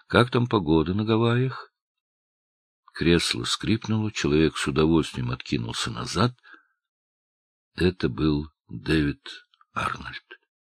Как там погода на Гавайях? Кресло скрипнуло, человек с удовольствием откинулся назад. Это был Дэвид Арнольд.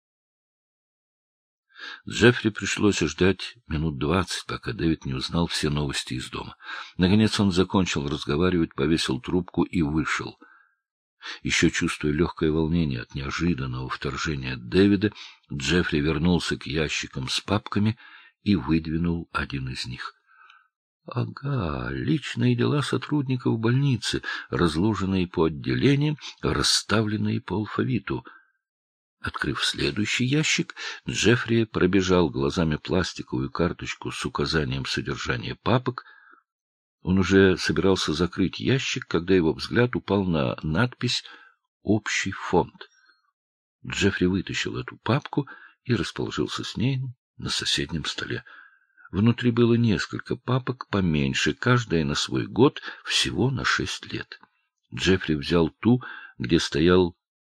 Джеффри пришлось ждать минут 20, пока Дэвид не узнал все новости из дома. Наконец он закончил разговаривать, повесил трубку и вышел. Еще чувствуя легкое волнение от неожиданного вторжения Дэвида, Джеффри вернулся к ящикам с папками и выдвинул один из них. Ага, личные дела сотрудников больницы, разложенные по отделениям, расставленные по алфавиту. Открыв следующий ящик, Джеффри пробежал глазами пластиковую карточку с указанием содержания папок. Он уже собирался закрыть ящик, когда его взгляд упал на надпись «Общий фонд». Джеффри вытащил эту папку и расположился с ней на соседнем столе. Внутри было несколько папок поменьше, каждая на свой год, всего на 6 лет. Джеффри взял ту, где стоял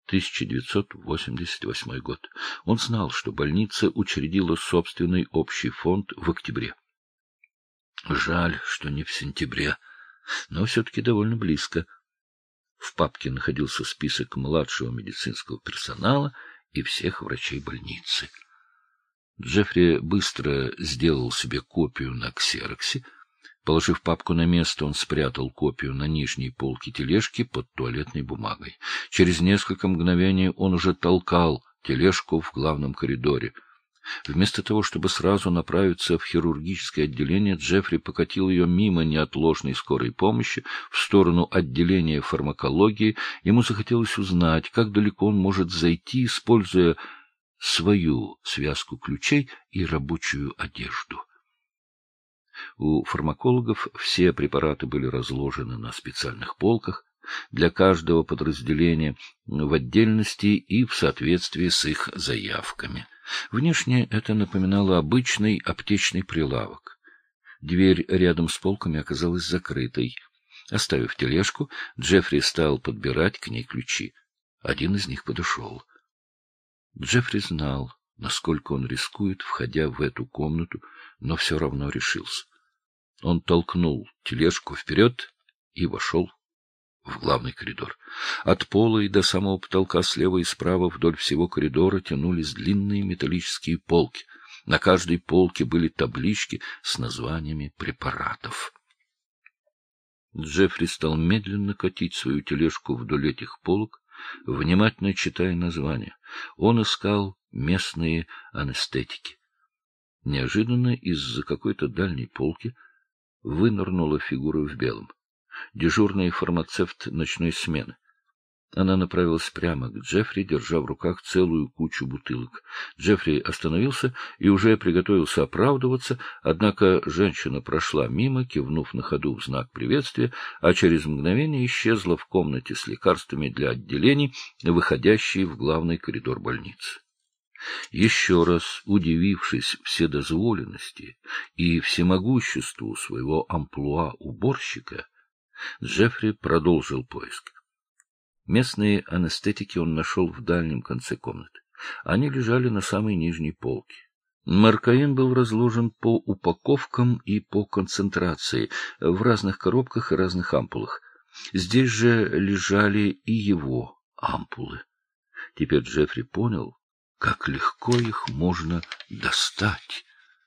1988 год. Он знал, что больница учредила собственный общий фонд в октябре. Жаль, что не в сентябре, но все-таки довольно близко. В папке находился список младшего медицинского персонала и всех врачей больницы. Джеффри быстро сделал себе копию на ксероксе. Положив папку на место, он спрятал копию на нижней полке тележки под туалетной бумагой. Через несколько мгновений он уже толкал тележку в главном коридоре. Вместо того, чтобы сразу направиться в хирургическое отделение, Джеффри покатил ее мимо неотложной скорой помощи в сторону отделения фармакологии. Ему захотелось узнать, как далеко он может зайти, используя свою связку ключей и рабочую одежду. У фармакологов все препараты были разложены на специальных полках, для каждого подразделения в отдельности и в соответствии с их заявками. Внешне это напоминало обычный аптечный прилавок. Дверь рядом с полками оказалась закрытой. Оставив тележку, Джеффри стал подбирать к ней ключи. Один из них подошел. Джеффри знал, насколько он рискует, входя в эту комнату, но все равно решился. Он толкнул тележку вперед и вошел в главный коридор. От пола и до самого потолка слева и справа вдоль всего коридора тянулись длинные металлические полки. На каждой полке были таблички с названиями препаратов. Джеффри стал медленно катить свою тележку вдоль этих полок, внимательно читая названия. Он искал местные анестетики. Неожиданно из-за какой-то дальней полки вынырнула фигура в белом. Дежурный фармацевт ночной смены. Она направилась прямо к Джеффри, держа в руках целую кучу бутылок. Джеффри остановился и уже приготовился оправдываться, однако женщина прошла мимо, кивнув на ходу в знак приветствия, а через мгновение исчезла в комнате с лекарствами для отделений, выходящей в главный коридор больницы. Еще раз удивившись вседозволенности и всемогуществу своего амплуа уборщика, Джеффри продолжил поиск. Местные анестетики он нашел в дальнем конце комнаты. Они лежали на самой нижней полке. Маркаин был разложен по упаковкам и по концентрации, в разных коробках и разных ампулах. Здесь же лежали и его ампулы. Теперь Джеффри понял, как легко их можно достать.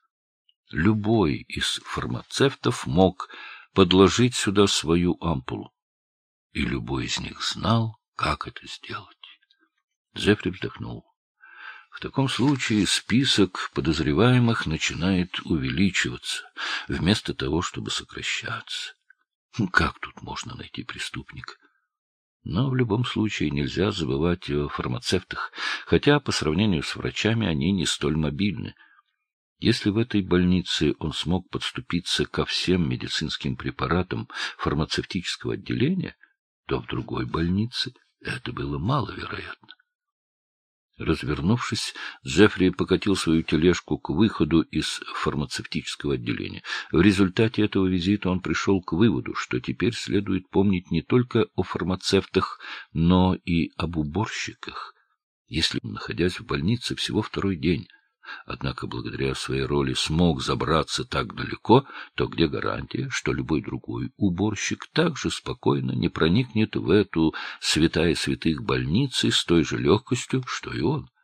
Любой из фармацевтов мог подложить сюда свою ампулу, и любой из них знал, как это сделать. Джеффри вздохнул. В таком случае список подозреваемых начинает увеличиваться, вместо того, чтобы сокращаться. Как тут можно найти преступника? Но в любом случае нельзя забывать о фармацевтах, хотя по сравнению с врачами они не столь мобильны. Если в этой больнице он смог подступиться ко всем медицинским препаратам фармацевтического отделения, то в другой больнице это было маловероятно. Развернувшись, Джеффри покатил свою тележку к выходу из фармацевтического отделения. В результате этого визита он пришел к выводу, что теперь следует помнить не только о фармацевтах, но и об уборщиках. Если, находясь в больнице всего второй день, однако благодаря своей роли смог забраться так далеко, то где гарантия, что любой другой уборщик так же спокойно не проникнет в эту святая святых больницы с той же легкостью, что и он?